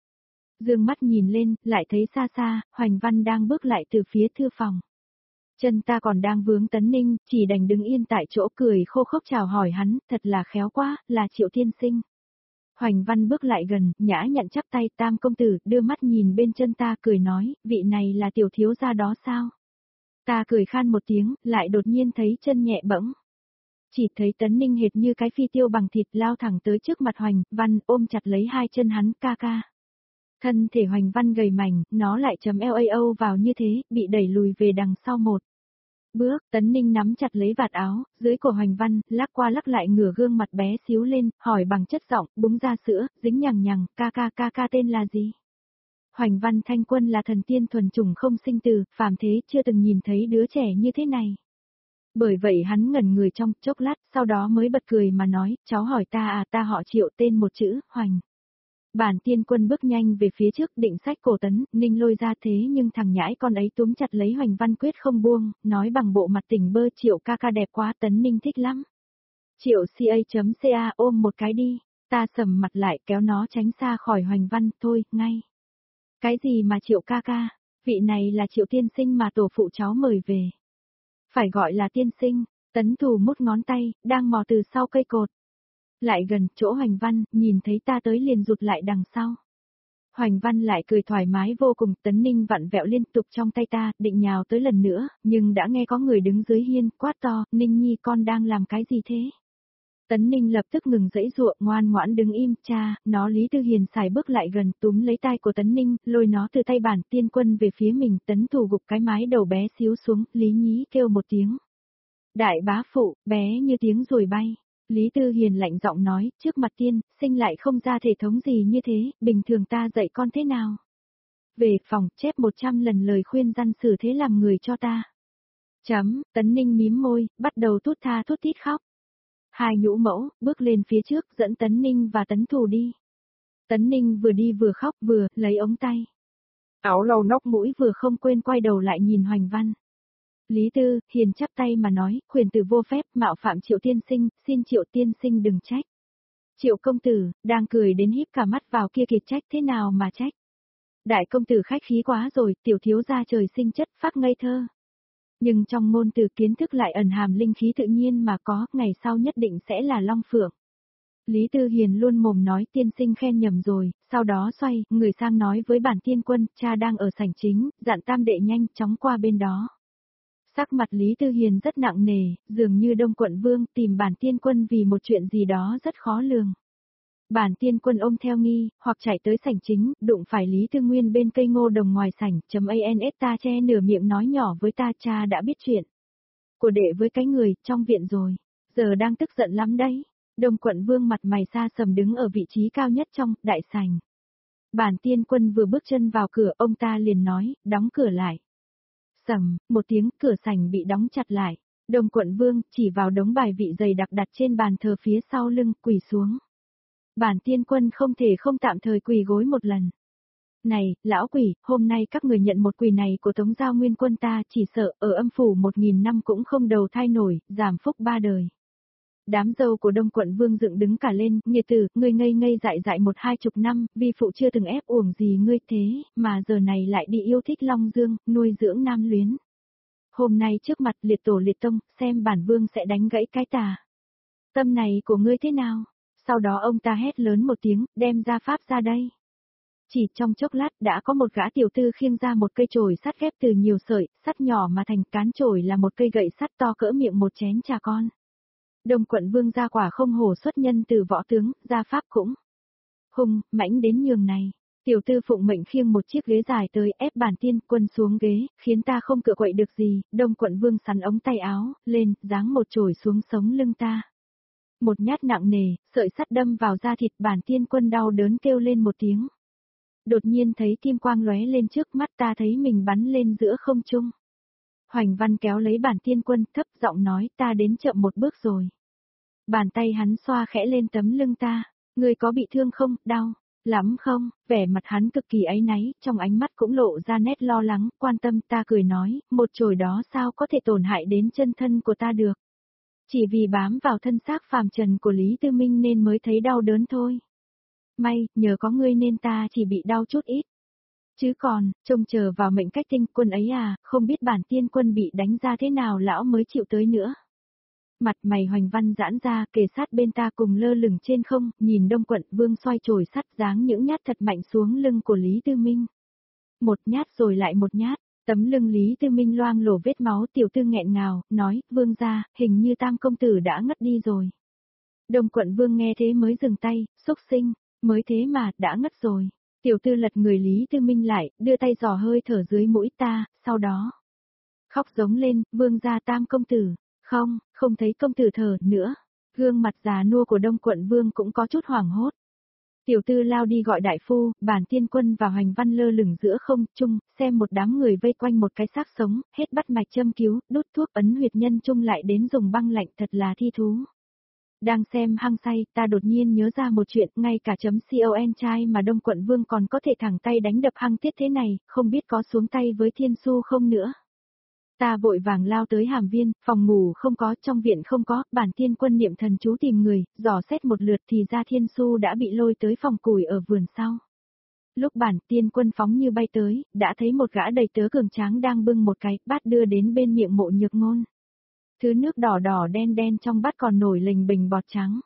Dương mắt nhìn lên, lại thấy xa xa, Hoành Văn đang bước lại từ phía thư phòng. Chân ta còn đang vướng Tấn Ninh, chỉ đành đứng yên tại chỗ cười khô khốc chào hỏi hắn, thật là khéo quá, là Triệu tiên sinh. Hoành Văn bước lại gần, nhã nhặn chắp tay, Tam công tử, đưa mắt nhìn bên chân ta cười nói, vị này là tiểu thiếu gia đó sao? Ta cười khan một tiếng, lại đột nhiên thấy chân nhẹ bẫng. Chỉ thấy Tấn Ninh hệt như cái phi tiêu bằng thịt lao thẳng tới trước mặt Hoành Văn, ôm chặt lấy hai chân hắn, ca. Thân thể Hoành Văn gầy mảnh, nó lại chấm eo vào như thế, bị đẩy lùi về đằng sau một bước. Tấn Ninh nắm chặt lấy vạt áo, dưới cổ Hoành Văn, lắc qua lắc lại ngửa gương mặt bé xíu lên, hỏi bằng chất giọng, búng ra sữa, dính nhằng, ca tên là gì? Hoành Văn Thanh Quân là thần tiên thuần chủng không sinh từ, phàm thế chưa từng nhìn thấy đứa trẻ như thế này. Bởi vậy hắn ngẩn người trong chốc lát, sau đó mới bật cười mà nói, cháu hỏi ta à, ta họ Triệu, tên một chữ, Hoành. Bản tiên quân bước nhanh về phía trước định sách cổ Tấn, Ninh lôi ra thế nhưng thằng nhãi con ấy túm chặt lấy Hoành Văn quyết không buông, nói bằng bộ mặt tỉnh bơ, Triệu ca đẹp quá, Tấn Ninh thích lắm. Triệu ca ôm một cái đi, ta sầm mặt lại kéo nó tránh xa khỏi Hoành Văn, thôi, ngay. Cái gì mà Triệu ca, Vị này là Triệu tiên sinh mà tổ phụ cháu mời về. Phải gọi là tiên sinh, Tấn Thù mút ngón tay, đang mò từ sau cây cột. Lại gần chỗ Hoành Văn, nhìn thấy ta tới liền rụt lại đằng sau. Hoành Văn lại cười thoải mái vô cùng, Tấn Ninh vặn vẹo liên tục trong tay ta, định nhào tới lần nữa, nhưng đã nghe có người đứng dưới hiên, quát to, Ninh Nhi con đang làm cái gì thế? Tấn Ninh lập tức ngừng giãy giụa, ngoan ngoãn đứng im, cha, nó Lý Tư Hiền xài bước lại gần, túm lấy tai của Tấn Ninh, lôi nó từ tay Bản Tiên Quân về phía mình, Tấn Thù gục cái mái đầu bé xíu xuống, Lý Nhí kêu một tiếng. Đại bá phụ, bé như tiếng ruồi bay. Lý Tư Hiền lạnh giọng nói, trước mặt tiên, sinh lại không ra thể thống gì như thế, bình thường ta dạy con thế nào? Về phòng, chép 100 lần lời khuyên răn xử thế làm người cho ta. Tấn Ninh mím môi, bắt đầu thút tha thút thít khóc. Hai nhũ mẫu, bước lên phía trước, dẫn Tấn Ninh và Tấn Thù đi. Tấn Ninh vừa đi vừa khóc vừa, lấy ống tay. Áo lau nóc mũi vừa không quên quay đầu lại nhìn Hoành Văn. Lý Tư Hiền chắp tay mà nói, khuyển tử vô phép, mạo phạm Triệu tiên sinh, xin Triệu tiên sinh đừng trách. Triệu công tử, đang cười đến híp cả mắt vào kia kiệt trách thế nào mà trách. Đại công tử khách khí quá rồi, tiểu thiếu gia trời sinh chất phác ngây thơ. Nhưng trong ngôn từ kiến thức lại ẩn hàm linh khí tự nhiên mà có, ngày sau nhất định sẽ là long phượng. Lý Tư Hiền luôn mồm nói tiên sinh khen nhầm rồi, sau đó xoay, người sang nói với Bản Tiên Quân, cha đang ở sảnh chính, dặn tam đệ nhanh chóng qua bên đó. Sắc mặt Lý Tư Hiền rất nặng nề, dường như Đông Quận Vương tìm Bản Tiên Quân vì một chuyện gì đó rất khó lường. Bản Tiên Quân ôm theo nghi, hoặc chạy tới sảnh chính, đụng phải Lý Tư Nguyên bên cây ngô đồng ngoài sảnh, ans ta che nửa miệng nói nhỏ với ta, cha đã biết chuyện của đệ với cái người trong viện rồi, giờ đang tức giận lắm đấy. Đông Quận Vương mặt mày xa sầm đứng ở vị trí cao nhất trong đại sảnh. Bản Tiên Quân vừa bước chân vào cửa, ông ta liền nói, đóng cửa lại. Sầm, một tiếng, cửa sảnh bị đóng chặt lại. Đông Quận Vương chỉ vào đống bài vị dày đặc đặt trên bàn thờ phía sau lưng, quỳ xuống. Bản Tiên Quân không thể không tạm thời quỳ gối một lần. Này, lão quỷ, hôm nay các người nhận một quỳ này của Tống Giao Nguyên Quân ta, chỉ sợ ở âm phủ 1000 năm cũng không đầu thai nổi, giảm phúc 3 đời. Đám dâu của Đông Quận Vương dựng đứng cả lên, nghiệt tử, ngươi ngây ngây dại dại 1-20 năm, vi phụ chưa từng ép uổng gì ngươi thế, mà giờ này lại đi yêu thích Long Dương, nuôi dưỡng nam luyến. Hôm nay trước mặt liệt tổ liệt tông, xem bản vương sẽ đánh gãy cái tà tâm này của ngươi thế nào. Sau đó ông ta hét lớn một tiếng, đem ra pháp ra đây. Chỉ trong chốc lát đã có một gã tiểu tư khiêng ra một cây chổi sắt ghép từ nhiều sợi, sắt nhỏ mà thành cán chổi là một cây gậy sắt to cỡ miệng một chén trà con. Đông Quận Vương gia quả không hổ xuất nhân từ võ tướng, gia pháp cũng hung, mãnh đến nhường này. Tiểu tư phụng mệnh khiêng một chiếc ghế dài tới ép Bản Tiên Quân xuống ghế, khiến ta không cựa quậy được gì, Đông Quận Vương sắn ống tay áo, lên, giáng một chổi xuống sống lưng ta. Một nhát nặng nề, sợi sắt đâm vào da thịt, Bản Tiên Quân đau đớn kêu lên một tiếng. Đột nhiên thấy kim quang lóe lên trước mắt, ta thấy mình bắn lên giữa không trung. Hoành Văn kéo lấy Bản Tiên Quân, thấp giọng nói, ta đến chậm một bước rồi. Bàn tay hắn xoa khẽ lên tấm lưng ta, ngươi có bị thương không, đau lắm không? Vẻ mặt hắn cực kỳ áy náy, trong ánh mắt cũng lộ ra nét lo lắng, quan tâm. Ta cười nói, một chổi đó sao có thể tổn hại đến chân thân của ta được? Chỉ vì bám vào thân xác phàm trần của Lý Tư Minh nên mới thấy đau đớn thôi. May, nhờ có ngươi nên ta chỉ bị đau chút ít. Chứ còn, trông chờ vào mệnh cách tinh quân ấy à, không biết Bản Tiên Quân bị đánh ra thế nào lão mới chịu tới nữa. Mặt mày Hoành Văn giãn ra, kề sát bên ta cùng lơ lửng trên không, nhìn Đông Quận Vương xoay chổi sắt giáng những nhát thật mạnh xuống lưng của Lý Tư Minh. Một nhát rồi lại một nhát, tấm lưng Lý Tư Minh loang lổ vết máu, tiểu tư nghẹn ngào, nói, Vương gia, hình như Tam công tử đã ngất đi rồi. Đông Quận Vương nghe thế mới dừng tay, xúc sinh, mới thế mà, đã ngất rồi. Tiểu tư lật người Lý Tư Minh lại, đưa tay dò hơi thở dưới mũi ta, sau đó khóc giống lên, Vương gia Tam công tử. Không thấy công tử thở nữa. Gương mặt già nua của Đông Quận Vương cũng có chút hoảng hốt. Tiểu tư lao đi gọi đại phu, Bản Tiên Quân và Hoành Văn lơ lửng giữa không trung, xem một đám người vây quanh một cái xác sống, hết bắt mạch châm cứu, đút thuốc ấn huyệt nhân trung lại đến dùng băng lạnh, thật là thi thú. Đang xem hăng say, ta đột nhiên nhớ ra một chuyện, ngay cả .con trai mà Đông Quận Vương còn có thể thẳng tay đánh đập hăng tiết thế này, không biết có xuống tay với Thiên Su không nữa. Ta vội vàng lao tới Hàm Viên, phòng ngủ không có, trong viện không có, Bản Tiên Quân niệm thần chú tìm người, dò xét một lượt thì ra Thiên Su đã bị lôi tới phòng củi ở vườn sau. Lúc Bản Tiên Quân phóng như bay tới, đã thấy một gã đầy tớ cường tráng đang bưng một cái bát đưa đến bên miệng Mộ Nhược Ngôn. Thứ nước đỏ đỏ đen đen trong bát còn nổi lềnh bình bọt trắng.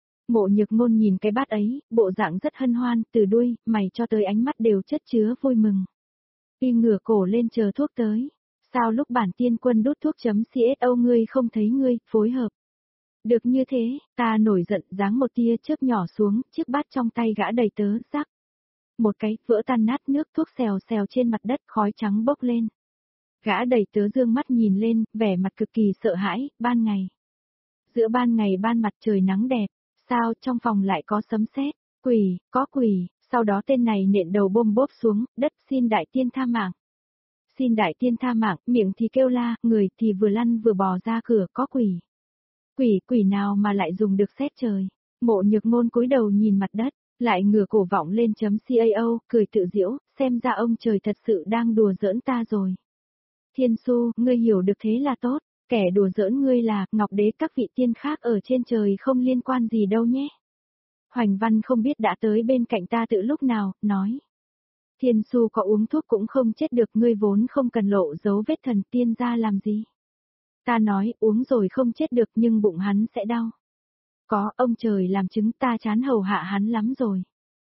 Mộ Nhược Ngôn nhìn cái bát ấy, bộ dạng rất hân hoan, từ đuôi, mày cho tới ánh mắt đều chất chứa vui mừng. Y ngửa cổ lên chờ thuốc tới. Sao lúc Bản Tiên Quân đút thuốc chấm CSO ngươi không thấy ngươi, phối hợp. Được như thế, ta nổi giận giáng một tia chớp nhỏ xuống, chiếc bát trong tay gã đầy tớ, rắc. Một cái, vỡ tan nát nước thuốc xèo xèo trên mặt đất, khói trắng bốc lên. Gã đầy tớ dương mắt nhìn lên, vẻ mặt cực kỳ sợ hãi, ban ngày. Giữa ban ngày ban mặt trời nắng đẹp, sao trong phòng lại có sấm sét, quỷ, có quỷ, sau đó tên này nện đầu bôm bốp xuống, đất xin đại tiên tha mạng. Xin đại tiên tha mạng, miệng thì kêu la, người thì vừa lăn vừa bò ra cửa, có quỷ. Quỷ nào mà lại dùng được sét trời. Mộ Nhược Ngôn cúi đầu nhìn mặt đất, lại ngửa cổ vọng lên chấm CAO, cười tự giễu, xem ra ông trời thật sự đang đùa giỡn ta rồi. Thiên Su, ngươi hiểu được thế là tốt, kẻ đùa giỡn ngươi là Ngọc Đế, các vị tiên khác ở trên trời không liên quan gì đâu nhé. Hoành Văn không biết đã tới bên cạnh ta từ lúc nào, nói. Thiên Su có uống thuốc cũng không chết được, ngươi vốn không cần lộ dấu vết thần tiên ra làm gì. Ta nói uống rồi không chết được nhưng bụng hắn sẽ đau. Có, ông trời làm chứng, ta chán hầu hạ hắn lắm rồi.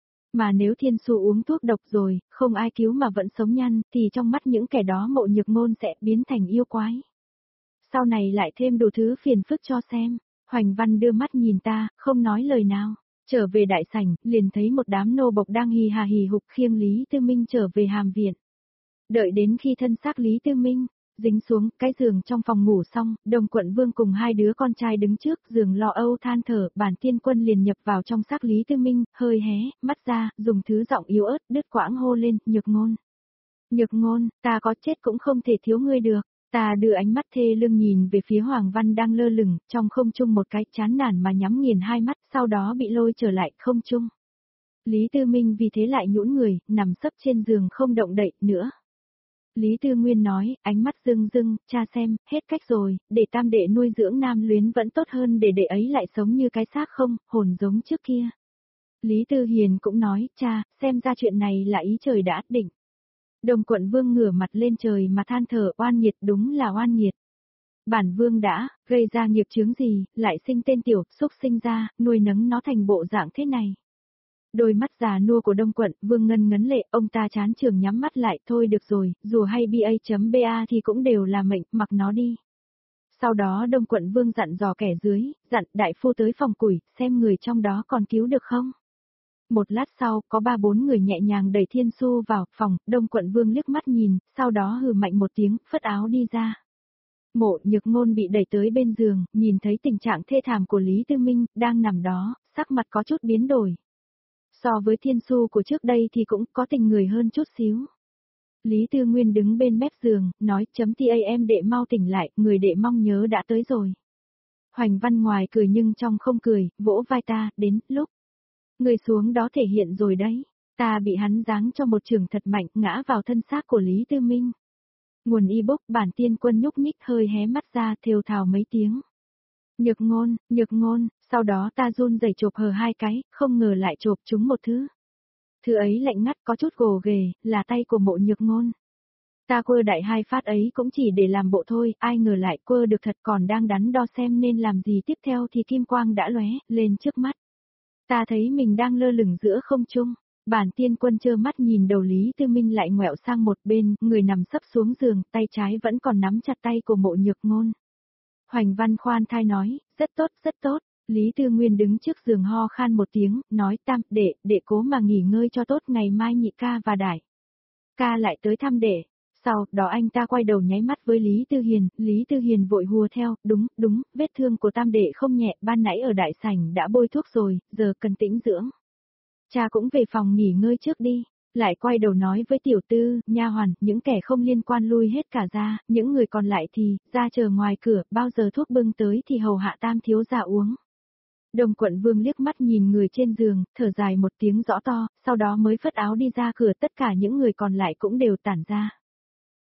Mà nếu Thiên Su uống thuốc độc rồi, không ai cứu mà vẫn sống nhăn, thì trong mắt những kẻ đó Mộ Nhược Ngôn sẽ biến thành yêu quái. Sau này lại thêm đủ thứ phiền phức cho xem. Hoành Văn đưa mắt nhìn ta, không nói lời nào. Trở về đại sảnh, liền thấy một đám nô bộc đang hì hà hì hục khiêng Lý Tư Minh trở về hàm viện. Đợi đến khi thân xác Lý Tư Minh dính xuống cái giường trong phòng ngủ xong, Đồng Quận Vương cùng hai đứa con trai đứng trước giường lo âu than thở, Bản Tiên Quân liền nhập vào trong xác Lý Tư Minh, hơi hé mắt ra, dùng thứ giọng yếu ớt đứt quãng hô lên, Nhược Ngôn. Nhược Ngôn, ta có chết cũng không thể thiếu ngươi được. Ta đưa ánh mắt thê lương nhìn về phía Hoàng Văn đang lơ lửng, trong không trung một cái chán nản mà nhắm nghiền hai mắt, sau đó bị lôi trở lại không trung. Lý Tư Minh vì thế lại nhũn người, nằm sấp trên giường không động đậy nữa. Lý Tư Nguyên nói, ánh mắt rưng rưng, cha xem, hết cách rồi, để tam đệ nuôi dưỡng nam luyến vẫn tốt hơn để đệ ấy lại sống như cái xác không, hồn giống trước kia. Lý Tư Hiền cũng nói, cha, xem ra chuyện này là ý trời đã định. Đồng Quận Vương ngửa mặt lên trời mà than thở, oan nghiệt, đúng là oan nghiệt. Bản Vương đã gây ra nghiệp chướng gì, lại sinh tên tiểu xúc sinh ra, nuôi nấng nó thành bộ dạng thế này. Đôi mắt già nua của Đông Quận Vương ngân ngấn lệ, ông ta chán trường nhắm mắt lại, thôi được rồi, dù hay BA.BA thì cũng đều là mệnh, mặc nó đi. Sau đó Đông Quận Vương dặn dò kẻ dưới, dặn đại phu tới phòng củi, xem người trong đó còn cứu được không. Một lát sau, có 3-4 người nhẹ nhàng đẩy Thiên Su vào phòng, Đông Quận Vương liếc mắt nhìn, sau đó hừ mạnh một tiếng, phất áo đi ra. Mộ Nhược Ngôn bị đẩy tới bên giường, nhìn thấy tình trạng thê thảm của Lý Tư Minh, đang nằm đó, sắc mặt có chút biến đổi. So với Thiên Su của trước đây thì cũng có tình người hơn chút xíu. Lý Tư Nguyên đứng bên mép giường, nói em đệ mau tỉnh lại, người đệ mong nhớ đã tới rồi. Hoành Văn ngoài cười nhưng trong không cười, vỗ vai ta, đến lúc. Người xuống đó thể hiện rồi đấy, ta bị hắn giáng cho một trường thật mạnh, ngã vào thân xác của Lý Tư Minh. Nguồn ebook Bản Tiên Quân nhúc nhích hơi hé mắt ra, thều thào mấy tiếng. Nhược ngôn, sau đó ta run rẩy chộp hờ hai cái, không ngờ lại chộp trúng một thứ. Thứ ấy lạnh ngắt có chút gồ ghề, là tay của Mộ Nhược Ngôn. Ta quơ đại hai phát ấy cũng chỉ để làm bộ thôi, ai ngờ lại quơ được thật, còn đang đắn đo xem nên làm gì tiếp theo thì kim quang đã lóe lên trước mắt. Ta thấy mình đang lơ lửng giữa không trung. Bản Tiên Quân trơ mắt nhìn đầu Lý Tư Minh lại ngoẹo sang một bên, người nằm sấp xuống giường, tay trái vẫn còn nắm chặt tay của Mộ Nhược Ngôn. Hoành Văn khoan thai nói, rất tốt, rất tốt. Lý Tư Nguyên đứng trước giường ho khan một tiếng, nói tam, đệ cố mà nghỉ ngơi cho tốt, ngày mai nhị ca và đại ca lại tới thăm đệ. Sau đó anh ta quay đầu nháy mắt với Lý Tư Hiền vội hùa theo, đúng, vết thương của tam đệ không nhẹ, ban nãy ở đại sảnh đã bôi thuốc rồi, giờ cần tĩnh dưỡng. Cha cũng về phòng nghỉ ngơi trước đi. Lại quay đầu nói với tiểu tư, nha hoàn, những kẻ không liên quan lui hết cả ra, những người còn lại thì, ra chờ ngoài cửa, bao giờ thuốc bưng tới thì hầu hạ tam thiếu gia uống. Đồng Quận Vương liếc mắt nhìn người trên giường, thở dài một tiếng rõ to, sau đó mới phất áo đi ra cửa, tất cả những người còn lại cũng đều tản ra.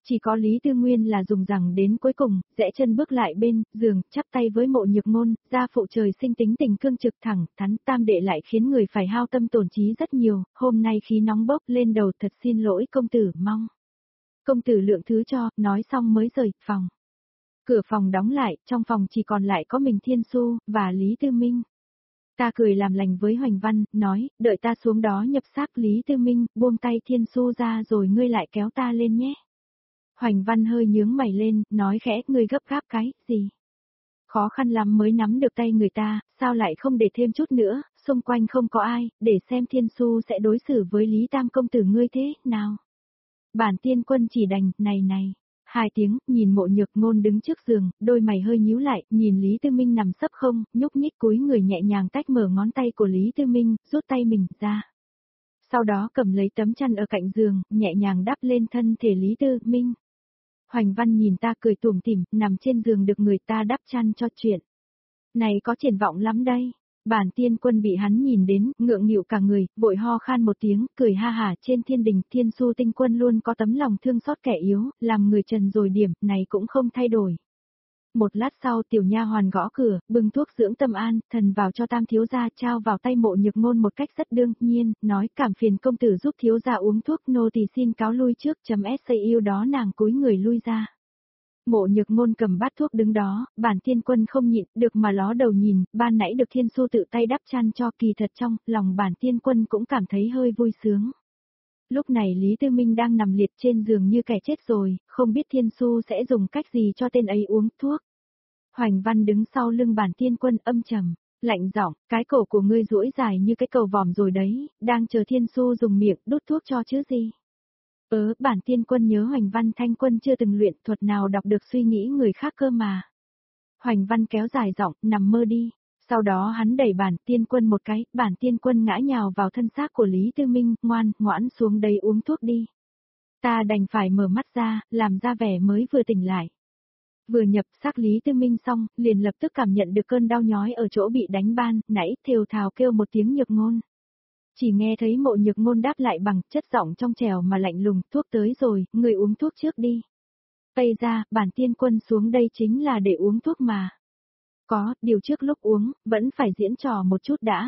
Chỉ có Lý Tư Nguyên là dùng rằng đến cuối cùng, rẽ chân bước lại bên giường, chắp tay với Mộ Nhược Ngôn, gia phụ trời sinh tính tình cương trực thẳng thắn, tam đệ lại khiến người phải hao tâm tổn trí rất nhiều, hôm nay khí nóng bốc lên đầu, thật xin lỗi công tử, mong công tử lượng thứ cho, nói xong mới rời phòng. Cửa phòng đóng lại, trong phòng chỉ còn lại có mình Thiên Xu và Lý Tư Minh. Ta cười làm lành với Hoành Văn, nói, đợi ta xuống đó nhập xác. Lý Tư Minh buông tay Thiên Xu ra rồi ngươi lại kéo ta lên nhé. Hoành Văn hơi nhướng mày lên, nói khẽ, ngươi gấp gáp cái gì? Khó khăn lắm mới nắm được tay người ta, sao lại không để thêm chút nữa, xung quanh không có ai, để xem Thiên Xu sẽ đối xử với Lý Tam công tử ngươi thế nào? Bản Tiên Quân chỉ đành, này. Hai tiếng, nhìn Mộ Nhược Ngôn đứng trước giường, đôi mày hơi nhíu lại, nhìn Lý Tư Minh nằm sấp không, nhúc nhích cúi người nhẹ nhàng tách mở ngón tay của Lý Tư Minh, rút tay mình ra. Sau đó cầm lấy tấm chăn ở cạnh giường, nhẹ nhàng đắp lên thân thể Lý Tư Minh. Hoành Văn nhìn ta cười tủm tỉm, nằm trên giường được người ta đắp chăn cho chuyện. Này có triển vọng lắm đây. Bản Tiên Quân bị hắn nhìn đến, ngượng nghịu cả người, vội ho khan một tiếng, cười ha hả. Trên thiên đình, Thiên Xu Tinh Quân luôn có tấm lòng thương xót kẻ yếu, làm người trần rồi điểm, này cũng không thay đổi. Một lát sau tiểu nha hoàn gõ cửa, bưng thuốc dưỡng tâm an, thần vào cho Tam thiếu gia, trao vào tay Mộ Nhược Ngôn một cách rất đương nhiên, nói cảm phiền công tử giúp thiếu gia uống thuốc, nô tỳ xin cáo lui trước. Yêu đó nàng cúi người lui ra. Mộ Nhược Ngôn cầm bát thuốc đứng đó, Bản Tiên Quân không nhịn được mà ló đầu nhìn, ban nãy được Thiên Xu tự tay đắp chăn cho, kỳ thật trong lòng Bản Tiên Quân cũng cảm thấy hơi vui sướng. Lúc này Lý Tư Minh đang nằm liệt trên giường như kẻ chết rồi, không biết Thiên Xu sẽ dùng cách gì cho tên ấy uống thuốc. Hoành Văn đứng sau lưng Bản Tiên Quân âm trầm, lạnh giọng, cái cổ của ngươi duỗi dài như cái cầu vòm rồi đấy, đang chờ Thiên Xu dùng miệng đút thuốc cho chứ gì. Bản Tiên Quân nhớ Hoành Văn Thanh Quân chưa từng luyện thuật nào đọc được suy nghĩ người khác cơ mà. Hoành Văn kéo dài giọng, nằm mơ đi. Sau đó hắn đẩy Bản Tiên Quân một cái, Bản Tiên Quân ngã nhào vào thân xác của Lý Tư Minh, ngoãn xuống đây uống thuốc đi. Ta đành phải mở mắt ra, làm ra vẻ mới vừa tỉnh lại. Vừa nhập xác Lý Tư Minh xong, liền lập tức cảm nhận được cơn đau nhói ở chỗ bị đánh ban, nãy thều thào kêu một tiếng Nhược Ngôn. Chỉ nghe thấy Mộ Nhược Ngôn đáp lại bằng chất giọng trong trẻo mà lạnh lùng, thuốc tới rồi, người uống thuốc trước đi. Tây ra, Bản Tiên Quân xuống đây chính là để uống thuốc mà. Có, điều trước lúc uống, vẫn phải diễn trò một chút đã.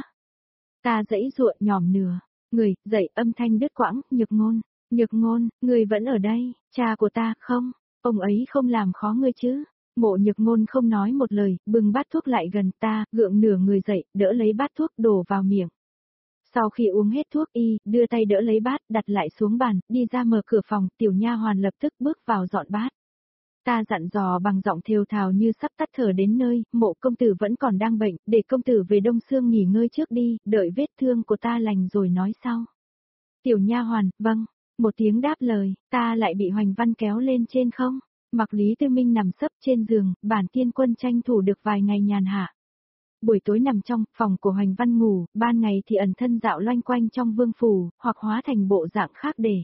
Ta giãy giụa nhòm nửa, người, dậy âm thanh đứt quãng, Nhược Ngôn, người vẫn ở đây, cha của ta, không, ông ấy không làm khó ngươi chứ. Mộ Nhược Ngôn không nói một lời, bưng bát thuốc lại gần ta, gượng nửa người dậy, đỡ lấy bát thuốc đổ vào miệng. Sau khi uống hết thuốc đưa tay đỡ lấy bát, đặt lại xuống bàn, đi ra mở cửa phòng, tiểu nha hoàn lập tức bước vào dọn bát. Ta dặn dò bằng giọng thều thào như sắp tắt thở đến nơi, Mộ công tử vẫn còn đang bệnh, để công tử về Đông Xương nghỉ ngơi trước đi, đợi vết thương của ta lành rồi nói sau. Tiểu nha hoàn, vâng, một tiếng đáp lời, ta lại bị Hoành Văn kéo lên trên không, mặc Lý Tư Minh nằm sấp trên giường, Bản Tiên Quân tranh thủ được vài ngày nhàn hạ. Buổi tối nằm trong phòng của Hoành Văn ngủ, ban ngày thì ẩn thân dạo loanh quanh trong vương phủ, hoặc hóa thành bộ dạng khác để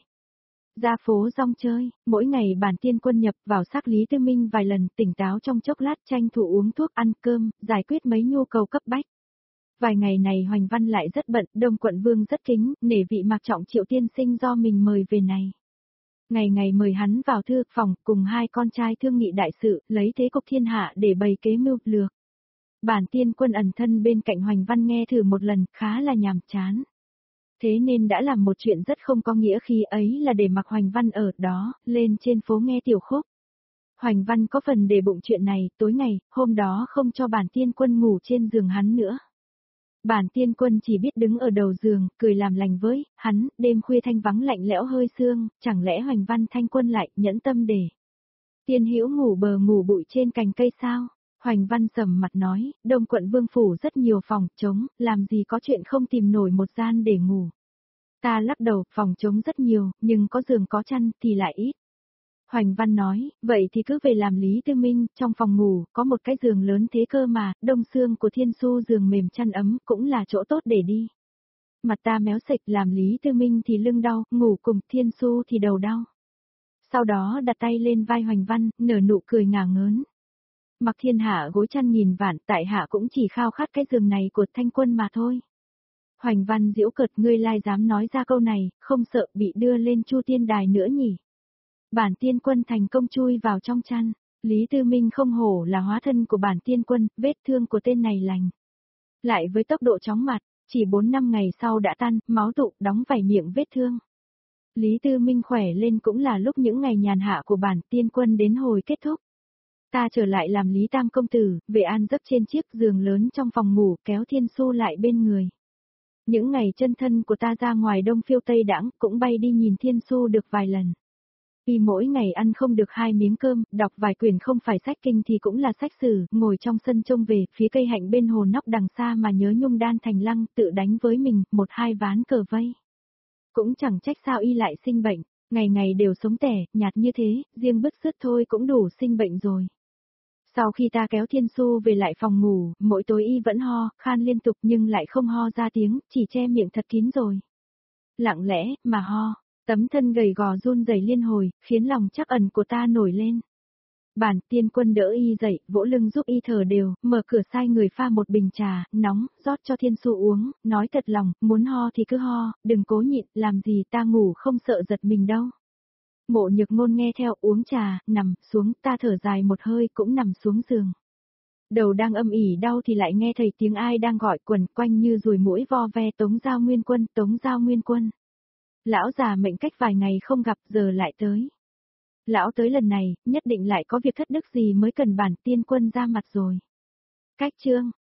ra phố rong chơi. Mỗi ngày Bản Tiên Quân nhập vào xác Lý Tư Minh vài lần, tỉnh táo trong chốc lát, tranh thủ uống thuốc ăn cơm, giải quyết mấy nhu cầu cấp bách. Vài ngày này Hoành Văn lại rất bận, Đông Quận Vương rất kính, nể vị Mạc Trọng Triệu tiên sinh do mình mời về này. Ngày ngày mời hắn vào thư phòng, cùng hai con trai thương nghị đại sự, lấy thế cục thiên hạ để bày kế mưu lược. Bản Tiên Quân ẩn thân bên cạnh Hoành Văn nghe thử một lần, khá là nhàm chán. Thế nên đã làm một chuyện rất không có nghĩa khi ấy là để mặc Hoành Văn ở đó, lên trên phố nghe tiểu khúc. Hoành Văn có phần để bụng chuyện này, tối ngày, hôm đó không cho Bản Tiên Quân ngủ trên giường hắn nữa. Bản Tiên Quân chỉ biết đứng ở đầu giường, cười làm lành với hắn, đêm khuya thanh vắng lạnh lẽo hơi sương, chẳng lẽ Hoành Văn Thanh Quân lại nhẫn tâm để Tiên Hữu ngủ bờ ngủ bụi trên cành cây sao? Hoành Văn sầm mặt nói, Đông Quận Vương phủ rất nhiều phòng trống, làm gì có chuyện không tìm nổi một gian để ngủ. Ta lắc đầu, phòng trống rất nhiều, nhưng có giường có chăn thì lại ít. Hoành Văn nói, vậy thì cứ về làm Lý Tư Minh, trong phòng ngủ, có một cái giường lớn thế cơ mà, đông xương của Thiên Xu giường mềm chăn ấm, cũng là chỗ tốt để đi. Mặt ta méo sệch, làm Lý Tư Minh thì lưng đau, ngủ cùng Thiên Xu thì đầu đau. Sau đó đặt tay lên vai Hoành Văn, nở nụ cười ngả ngớn. Mặc thiên hạ gối chăn nghìn vạn, tại hạ cũng chỉ khao khát cái giường này của Thanh Quân mà thôi. Hoành Văn giễu cợt, ngươi lai dám nói ra câu này, không sợ bị đưa lên Chu Tiên Đài nữa nhỉ? Bản tiên quân thành công chui vào trong chăn. Lý Tư Minh không hổ là hóa thân của bản tiên quân, vết thương của tên này lành. Lại với tốc độ chóng mặt, chỉ 4 năm ngày sau đã tan, máu tụ, đóng vảy miệng vết thương. Lý Tư Minh khỏe lên cũng là lúc những ngày nhàn hạ của bản tiên quân đến hồi kết thúc. Ta trở lại làm Lý Tam công tử, về an giấc trên chiếc giường lớn trong phòng ngủ, kéo Thiên Su lại bên người. Những ngày chân thân của ta ra ngoài Đông phiêu Tây đãng, cũng bay đi nhìn Thiên Su được vài lần. Vì mỗi ngày ăn không được 2 miếng cơm, đọc vài quyển không phải sách kinh thì cũng là sách sử, ngồi trong sân trông về phía cây hạnh bên hồ nóc đằng xa mà nhớ Nhung Đan thành lăng, tự đánh với mình, 1-2 ván cờ vây. Cũng chẳng trách sao y lại sinh bệnh, ngày ngày đều sống tẻ, nhạt như thế, riêng bứt rứt thôi cũng đủ sinh bệnh rồi. Sau khi ta kéo Thiên Su về lại phòng ngủ, mỗi tối y vẫn ho, khan liên tục nhưng lại không ho ra tiếng, chỉ che miệng thật kín rồi. Lặng lẽ, mà ho, tấm thân gầy gò run rẩy liên hồi, khiến lòng trắc ẩn của ta nổi lên. Bản tiên quân đỡ y dậy, vỗ lưng giúp y thở đều, mở cửa sai người pha một bình trà, nóng, rót cho Thiên Su uống, nói thật lòng, muốn ho thì cứ ho, đừng cố nhịn, làm gì ta ngủ không sợ giật mình đâu. Mộ Nhược Ngôn nghe theo uống trà, nằm xuống, ta thở dài một hơi cũng nằm xuống giường. Đầu đang âm ỉ đau thì lại nghe thấy tiếng ai đang gọi quẩn quanh như ruồi muỗi vo ve Tống Giao Nguyên Quân, Tống Giao Nguyên Quân. Lão già mệnh cách vài ngày không gặp giờ lại tới. Lão tới lần này, nhất định lại có việc thất đức gì mới cần bản tiên quân ra mặt rồi. Cách chương